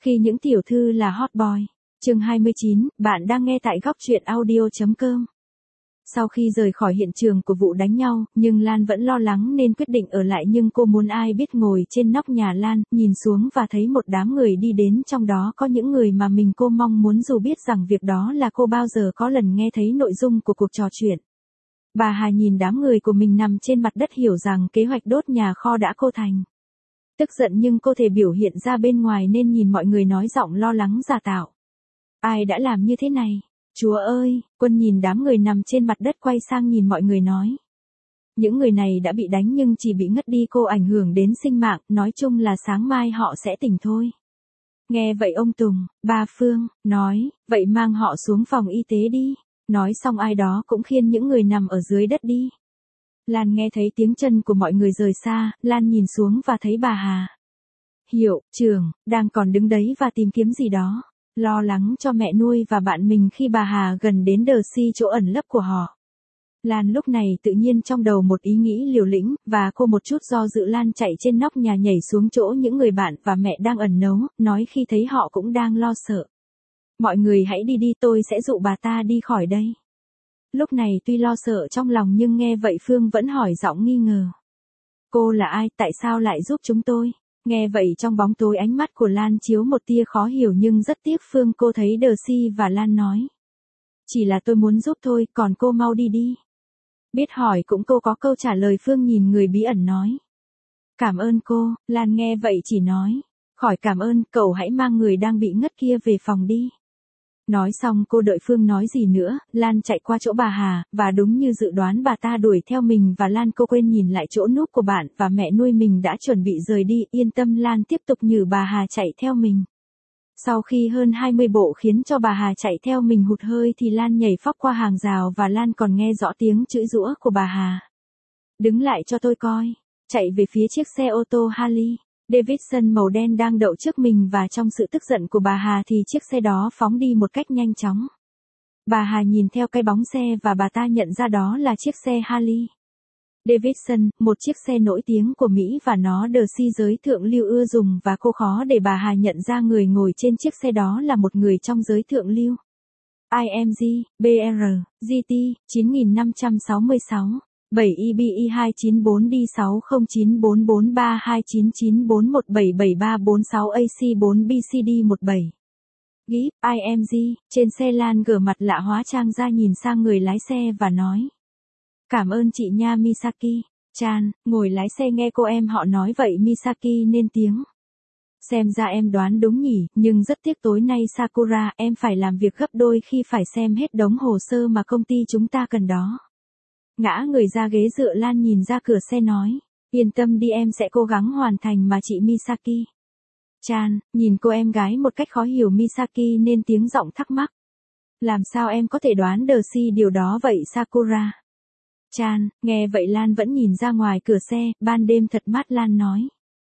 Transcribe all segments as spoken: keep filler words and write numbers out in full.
Khi những tiểu thư là hot boy. Chương hai mươi chín, bạn đang nghe tại góc truyện audio.com. Sau khi rời khỏi hiện trường của vụ đánh nhau, nhưng Lan vẫn lo lắng nên quyết định ở lại, nhưng cô muốn ai biết ngồi trên nóc nhà Lan, nhìn xuống và thấy một đám người đi đến, trong đó có những người mà mình cô mong muốn, dù biết rằng việc đó là cô bao giờ có lần nghe thấy nội dung của cuộc trò chuyện. Bà Hà nhìn đám người của mình nằm trên mặt đất, hiểu rằng kế hoạch đốt nhà kho đã cô thành. Tức giận nhưng cô thể biểu hiện ra bên ngoài nên nhìn mọi người nói giọng lo lắng giả tạo. Ai đã làm như thế này? Chúa ơi! Quân nhìn đám người nằm trên mặt đất quay sang nhìn mọi người nói. Những người này đã bị đánh nhưng chỉ bị ngất đi, cô ảnh hưởng đến sinh mạng, nói chung là sáng mai họ sẽ tỉnh thôi. Nghe vậy ông Tùng, bà Phương, nói, vậy mang họ xuống phòng y tế đi. Nói xong ai đó cũng khiêng những người nằm ở dưới đất đi. Lan nghe thấy tiếng chân của mọi người rời xa, Lan nhìn xuống và thấy bà Hà. Hiệu, trưởng, đang còn đứng đấy và tìm kiếm gì đó. Lo lắng cho mẹ nuôi và bạn mình khi bà Hà gần đến đờ si, chỗ ẩn lấp của họ. Lan lúc này tự nhiên trong đầu một ý nghĩ liều lĩnh, và cô một chút do dự Lan chạy trên nóc nhà nhảy xuống chỗ những người bạn và mẹ đang ẩn nấu, nói khi thấy họ cũng đang lo sợ. Mọi người hãy đi đi, tôi sẽ dụ bà ta đi khỏi đây. Lúc này tuy lo sợ trong lòng nhưng nghe vậy Phương vẫn hỏi giọng nghi ngờ. Cô là ai, tại sao lại giúp chúng tôi? Nghe vậy trong bóng tối ánh mắt của Lan chiếu một tia khó hiểu, nhưng rất tiếc Phương cô thấy đờ si và Lan nói. Chỉ là tôi muốn giúp thôi, còn cô mau đi đi. Biết hỏi cũng cô có câu trả lời, Phương nhìn người bí ẩn nói. Cảm ơn cô. Lan nghe vậy chỉ nói. Khỏi cảm ơn, cậu hãy mang người đang bị ngất kia về phòng đi. Nói xong cô đợi Phương nói gì nữa, Lan chạy qua chỗ bà Hà, và đúng như dự đoán bà ta đuổi theo mình và Lan, cô quên nhìn lại chỗ núp của bạn và mẹ nuôi mình đã chuẩn bị rời đi, yên tâm Lan tiếp tục nhử bà Hà chạy theo mình. Sau khi hơn hai mươi bộ khiến cho bà Hà chạy theo mình hụt hơi thì Lan nhảy phóc qua hàng rào và Lan còn nghe rõ tiếng chửi giũa của bà Hà. Đứng lại cho tôi coi, chạy về phía chiếc xe ô tô Harley Davidson màu đen đang đậu trước mình, và trong sự tức giận của bà Hà thì chiếc xe đó phóng đi một cách nhanh chóng. Bà Hà nhìn theo cái bóng xe và bà ta nhận ra đó là chiếc xe Harley Davidson, một chiếc xe nổi tiếng của Mỹ và nó được si giới thượng lưu ưa dùng, và cô khó để bà Hà nhận ra người ngồi trên chiếc xe đó là một người trong giới thượng lưu. i em giê, bê rờ, giê tê, chín nghìn năm trăm sáu mươi sáu. bảy E B E hai chín bốn D sáu không chín bốn bốn ba hai chín chín bốn một bảy bảy ba bốn sáu A C bốn B C D một bảy. Gip, i em giê, trên xe Lan gở mặt lạ hóa trang ra nhìn sang người lái xe và nói. Cảm ơn chị nha Misaki. Chan, ngồi lái xe nghe cô em họ nói vậy Misaki nên tiếng. Xem ra em đoán đúng nhỉ, nhưng rất tiếc tối nay Sakura, em phải làm việc gấp đôi khi phải xem hết đống hồ sơ mà công ty chúng ta cần đó. Ngã người ra ghế dựa Lan nhìn ra cửa xe nói. Yên tâm đi, em sẽ cố gắng hoàn thành mà chị Misaki. Chan, nhìn cô em gái một cách khó hiểu Misaki nên tiếng giọng thắc mắc. Làm sao em có thể đoán được si điều đó vậy Sakura? Chan, nghe vậy Lan vẫn nhìn ra ngoài cửa xe, ban đêm thật mát Lan nói.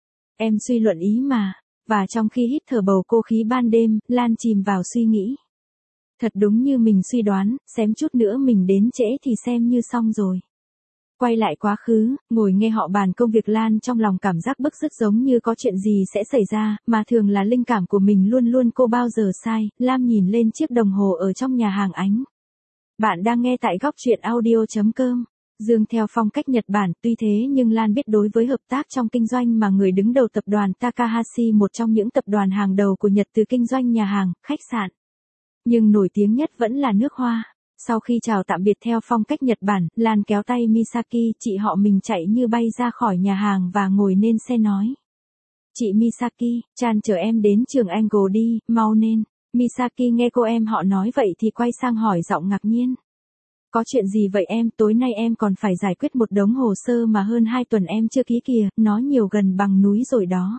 Em suy luận ý mà. Và trong khi hít thở bầu cô khí ban đêm, Lan chìm vào suy nghĩ. Thật đúng như mình suy đoán, xém chút nữa mình đến trễ thì xem như xong rồi. Quay lại quá khứ, ngồi nghe họ bàn công việc Lan trong lòng cảm giác bức rứt, giống như có chuyện gì sẽ xảy ra, mà thường là linh cảm của mình luôn luôn cô bao giờ sai. Lam nhìn lên chiếc đồng hồ ở trong nhà hàng ánh. Bạn đang nghe tại góc truyện audio.com. Dương theo phong cách Nhật Bản, tuy thế nhưng Lan biết đối với hợp tác trong kinh doanh mà người đứng đầu tập đoàn Takahashi, một trong những tập đoàn hàng đầu của Nhật, từ kinh doanh nhà hàng, khách sạn. Nhưng nổi tiếng nhất vẫn là nước hoa. Sau khi chào tạm biệt theo phong cách Nhật Bản, Lan kéo tay Misaki, chị họ mình chạy như bay ra khỏi nhà hàng và ngồi lên xe nói. Chị Misaki, Chan chở em đến trường Angle đi, mau lên. Misaki nghe cô em họ nói vậy thì quay sang hỏi giọng ngạc nhiên. Có chuyện gì vậy em, tối nay em còn phải giải quyết một đống hồ sơ mà hơn hai tuần em chưa ký kìa, nó nhiều gần bằng núi rồi đó.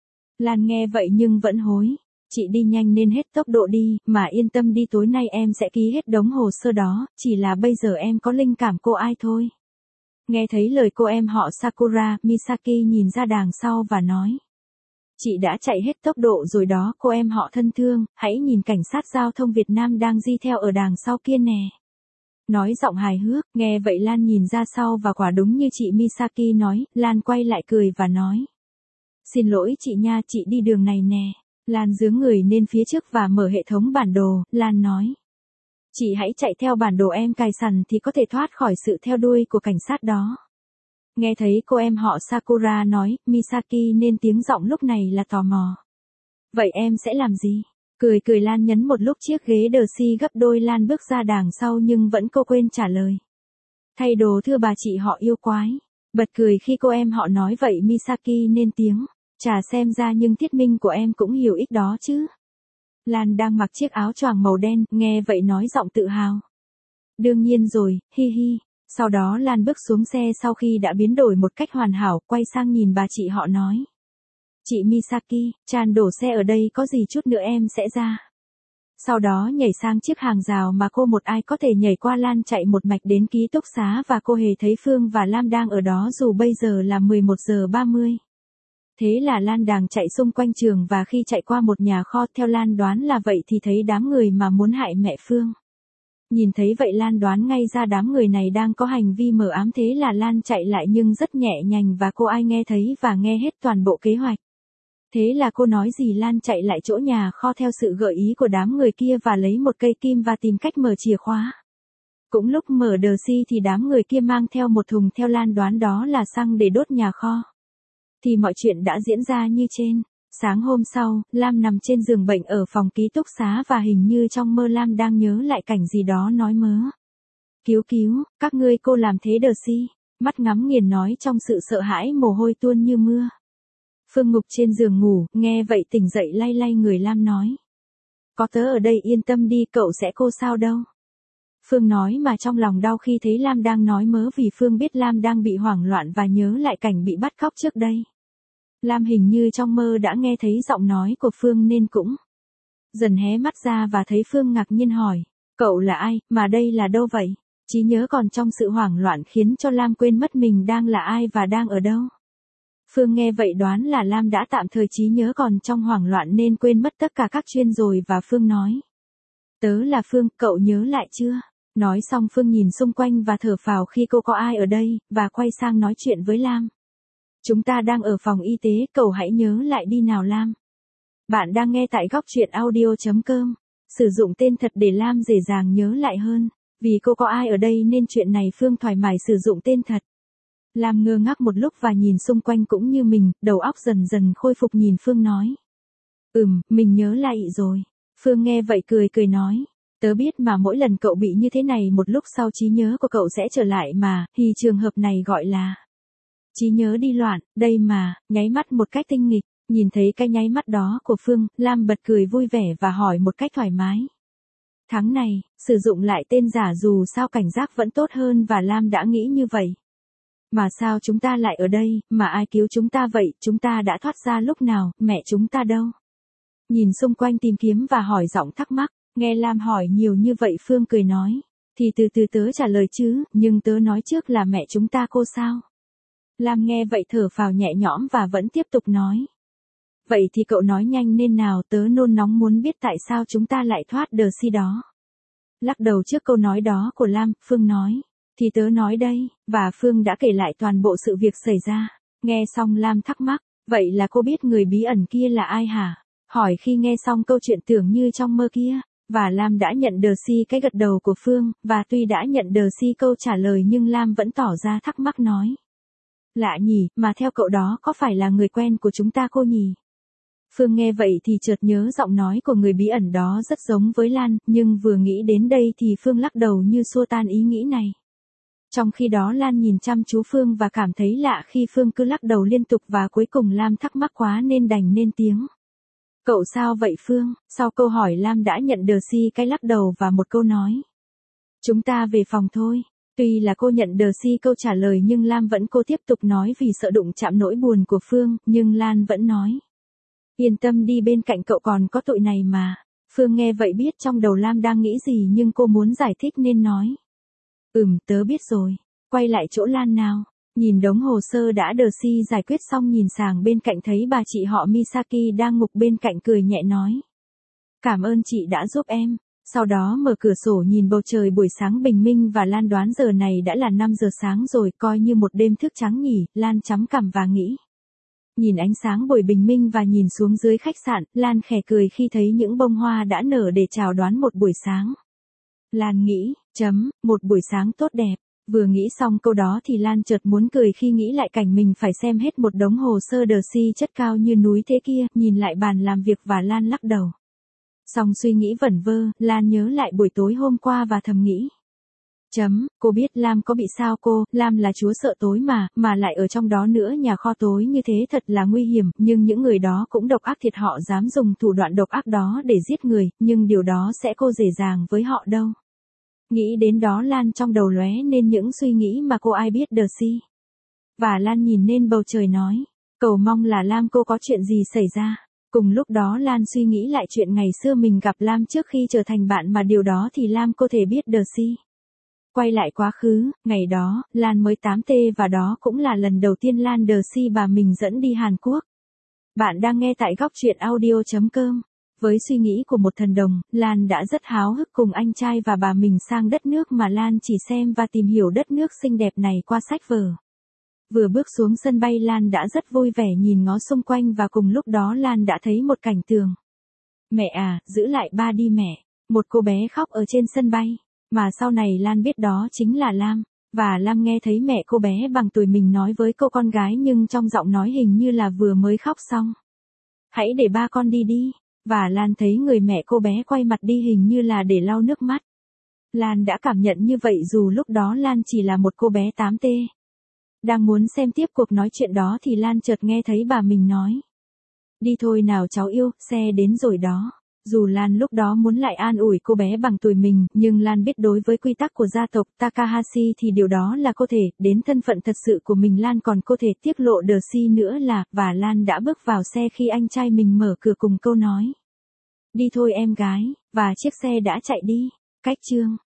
Lan nghe vậy nhưng vẫn hối. Chị đi nhanh nên hết tốc độ đi, mà yên tâm đi, tối nay em sẽ ký hết đống hồ sơ đó, chỉ là bây giờ em có linh cảm cô ai thôi. Nghe thấy lời cô em họ Sakura, Misaki nhìn ra đằng sau và nói. Chị đã chạy hết tốc độ rồi đó, cô em họ thân thương, hãy nhìn cảnh sát giao thông Việt Nam đang di theo ở đằng sau kia nè. Nói giọng hài hước, nghe vậy Lan nhìn ra sau và quả đúng như chị Misaki nói, Lan quay lại cười và nói. Xin lỗi chị nha, chị đi đường này nè. Lan giướng người lên phía trước và mở hệ thống bản đồ, Lan nói. Chị hãy chạy theo bản đồ em cài sẵn thì có thể thoát khỏi sự theo đuôi của cảnh sát đó. Nghe thấy cô em họ Sakura nói, Misaki nên tiếng giọng lúc này là tò mò. Vậy em sẽ làm gì? Cười cười Lan nhấn một lúc chiếc ghế đờ si gấp đôi. Lan bước ra đằng sau nhưng vẫn cô quên trả lời. Thay đồ thưa bà chị họ yêu quái. Bật cười khi cô em họ nói vậy. Misaki nên tiếng. Chả xem ra nhưng Thiết Minh của em cũng hiểu ích đó chứ. Lan đang mặc chiếc áo choàng màu đen, nghe vậy nói giọng tự hào. Đương nhiên rồi, hi hi. Sau đó Lan bước xuống xe sau khi đã biến đổi một cách hoàn hảo, quay sang nhìn bà chị họ nói. Chị Misaki, Chan đổ xe ở đây có gì chút nữa em sẽ ra. Sau đó nhảy sang chiếc hàng rào mà cô một ai có thể nhảy qua. Lan chạy một mạch đến ký túc xá và cô hề thấy Phương và Lam đang ở đó dù bây giờ là mười một giờ ba mươi. Thế là Lan đang chạy xung quanh trường và khi chạy qua một nhà kho theo Lan đoán là vậy thì thấy đám người mà muốn hại mẹ Phương. Nhìn thấy vậy Lan đoán ngay ra đám người này đang có hành vi mờ ám, thế là Lan chạy lại nhưng rất nhẹ nhàng và cô ai nghe thấy và nghe hết toàn bộ kế hoạch. Thế là cô nói gì Lan chạy lại chỗ nhà kho theo sự gợi ý của đám người kia và lấy một cây kim và tìm cách mở chìa khóa. Cũng lúc mở đờ si thì đám người kia mang theo một thùng theo Lan đoán đó là xăng để đốt nhà kho. Thì mọi chuyện đã diễn ra như trên. Sáng hôm sau, Lam nằm trên giường bệnh ở phòng ký túc xá và hình như trong mơ Lam đang nhớ lại cảnh gì đó nói mớ. Cứu cứu, các ngươi cô làm thế đờ si. Mắt ngắm nghiền nói trong sự sợ hãi mồ hôi tuôn như mưa. Phương ngục trên giường ngủ, nghe vậy tỉnh dậy lay lay người Lam nói. Có tớ ở đây yên tâm đi, cậu sẽ cô sao đâu. Phương nói mà trong lòng đau khi thấy Lam đang nói mớ vì Phương biết Lam đang bị hoảng loạn và nhớ lại cảnh bị bắt cóc trước đây. Lam hình như trong mơ đã nghe thấy giọng nói của Phương nên cũng dần hé mắt ra và thấy Phương ngạc nhiên hỏi. Cậu là ai, mà đây là đâu vậy? Trí nhớ còn trong sự hoảng loạn khiến cho Lam quên mất mình đang là ai và đang ở đâu. Phương nghe vậy đoán là Lam đã tạm thời trí nhớ còn trong hoảng loạn nên quên mất tất cả các chuyên rồi và Phương nói. Tớ là Phương, cậu nhớ lại chưa? Nói xong Phương nhìn xung quanh và thở phào khi cô có ai ở đây, và quay sang nói chuyện với Lam. Chúng ta đang ở phòng y tế, cậu hãy nhớ lại đi nào Lam. Bạn đang nghe tại góc truyện audio chấm com. Sử dụng tên thật để Lam dễ dàng nhớ lại hơn. Vì cô có ai ở đây nên chuyện này Phương thoải mái sử dụng tên thật. Lam ngơ ngác một lúc và nhìn xung quanh cũng như mình, đầu óc dần dần khôi phục nhìn Phương nói. Ừm, mình nhớ lại rồi. Phương nghe vậy cười cười nói. Tớ biết mà mỗi lần cậu bị như thế này một lúc sau trí nhớ của cậu sẽ trở lại mà, thì trường hợp này gọi là trí nhớ đi loạn, đây mà, nháy mắt một cách tinh nghịch. Nhìn thấy cái nháy mắt đó của Phương, Lam bật cười vui vẻ và hỏi một cách thoải mái. Tháng này, sử dụng lại tên giả dù sao cảnh giác vẫn tốt hơn và Lam đã nghĩ như vậy. Mà sao chúng ta lại ở đây, mà ai cứu chúng ta vậy, chúng ta đã thoát ra lúc nào, mẹ chúng ta đâu? Nhìn xung quanh tìm kiếm và hỏi giọng thắc mắc, nghe Lam hỏi nhiều như vậy Phương cười nói. Thì từ từ tớ trả lời chứ, nhưng tớ nói trước là mẹ chúng ta cô sao? Lam nghe vậy thở phào nhẹ nhõm và vẫn tiếp tục nói. Vậy thì cậu nói nhanh nên nào, tớ nôn nóng muốn biết tại sao chúng ta lại thoát đờ si đó. Lắc đầu trước câu nói đó của Lam, Phương nói. Thì tớ nói đây, và Phương đã kể lại toàn bộ sự việc xảy ra. Nghe xong Lam thắc mắc, vậy là cô biết người bí ẩn kia là ai hả? Hỏi khi nghe xong câu chuyện tưởng như trong mơ kia, và Lam đã nhận đờ si cái gật đầu của Phương, và tuy đã nhận đờ si câu trả lời nhưng Lam vẫn tỏ ra thắc mắc nói. Lạ nhỉ, mà theo cậu đó có phải là người quen của chúng ta cô nhỉ? Phương nghe vậy thì chợt nhớ giọng nói của người bí ẩn đó rất giống với Lan, nhưng vừa nghĩ đến đây thì Phương lắc đầu như xua tan ý nghĩ này. Trong khi đó Lan nhìn chăm chú Phương và cảm thấy lạ khi Phương cứ lắc đầu liên tục và cuối cùng Lam thắc mắc quá nên đành nên tiếng. Cậu sao vậy Phương? Sau câu hỏi Lam đã nhận đờ si cái lắc đầu và một câu nói. Chúng ta về phòng thôi. Tuy là cô nhận đờ si câu trả lời nhưng Lam vẫn cô tiếp tục nói vì sợ đụng chạm nỗi buồn của Phương, nhưng Lan vẫn nói. Yên tâm đi, bên cạnh cậu còn có tụi này mà. Phương nghe vậy biết trong đầu Lam đang nghĩ gì nhưng cô muốn giải thích nên nói. Ừm, tớ biết rồi. Quay lại chỗ Lan nào. Nhìn đống hồ sơ đã đờ si giải quyết xong nhìn sang bên cạnh thấy bà chị họ Misaki đang ngục bên cạnh cười nhẹ nói. Cảm ơn chị đã giúp em. Sau đó mở cửa sổ nhìn bầu trời buổi sáng bình minh và Lan đoán giờ này đã là năm giờ sáng rồi, coi như một đêm thức trắng nhỉ. Lan chấm cằm và nghĩ. Nhìn ánh sáng buổi bình minh và nhìn xuống dưới khách sạn, Lan khẽ cười khi thấy những bông hoa đã nở để chào đón một buổi sáng. Lan nghĩ, chấm, một buổi sáng tốt đẹp. Vừa nghĩ xong câu đó thì Lan chợt muốn cười khi nghĩ lại cảnh mình phải xem hết một đống hồ sơ đờ si chất cao như núi thế kia, nhìn lại bàn làm việc và Lan lắc đầu. Xong suy nghĩ vẩn vơ, Lan nhớ lại buổi tối hôm qua và thầm nghĩ. Chấm, cô biết Lam có bị sao cô, Lam là chúa sợ tối mà, mà lại ở trong đó nữa, nhà kho tối như thế thật là nguy hiểm, nhưng những người đó cũng độc ác thiệt, họ dám dùng thủ đoạn độc ác đó để giết người, nhưng điều đó sẽ cô dễ dàng với họ đâu. Nghĩ đến đó Lan trong đầu lóe nên những suy nghĩ mà cô ai biết đờ si. Và Lan nhìn lên bầu trời nói, cầu mong là Lam cô có chuyện gì xảy ra. Cùng lúc đó Lan suy nghĩ lại chuyện ngày xưa mình gặp Lam trước khi trở thành bạn mà điều đó thì Lam cô thể biết đờ si. Quay lại quá khứ, ngày đó, Lan mới tám tuổi và đó cũng là lần đầu tiên Lan đờ si bà mình dẫn đi Hàn Quốc. Bạn đang nghe tại góc truyện audio chấm com. Với suy nghĩ của một thần đồng, Lan đã rất háo hức cùng anh trai và bà mình sang đất nước mà Lan chỉ xem và tìm hiểu đất nước xinh đẹp này qua sách vở. Vừa bước xuống sân bay Lan đã rất vui vẻ nhìn ngó xung quanh và cùng lúc đó Lan đã thấy một cảnh tường. Mẹ à, giữ lại ba đi mẹ. Một cô bé khóc ở trên sân bay. Mà sau này Lan biết đó chính là Lam. Và Lam nghe thấy mẹ cô bé bằng tuổi mình nói với cô con gái nhưng trong giọng nói hình như là vừa mới khóc xong. Hãy để ba con đi đi. Và Lan thấy người mẹ cô bé quay mặt đi hình như là để lau nước mắt. Lan đã cảm nhận như vậy dù lúc đó Lan chỉ là một cô bé tám tuổi. Đang muốn xem tiếp cuộc nói chuyện đó thì Lan chợt nghe thấy bà mình nói. Đi thôi nào cháu yêu, xe đến rồi đó. Dù Lan lúc đó muốn lại an ủi cô bé bằng tuổi mình, nhưng Lan biết đối với quy tắc của gia tộc Takahashi thì điều đó là có thể, đến thân phận thật sự của mình Lan còn có thể tiết lộ đờ si nữa là, và Lan đã bước vào xe khi anh trai mình mở cửa cùng câu nói. Đi thôi em gái, và chiếc xe đã chạy đi. Cách chương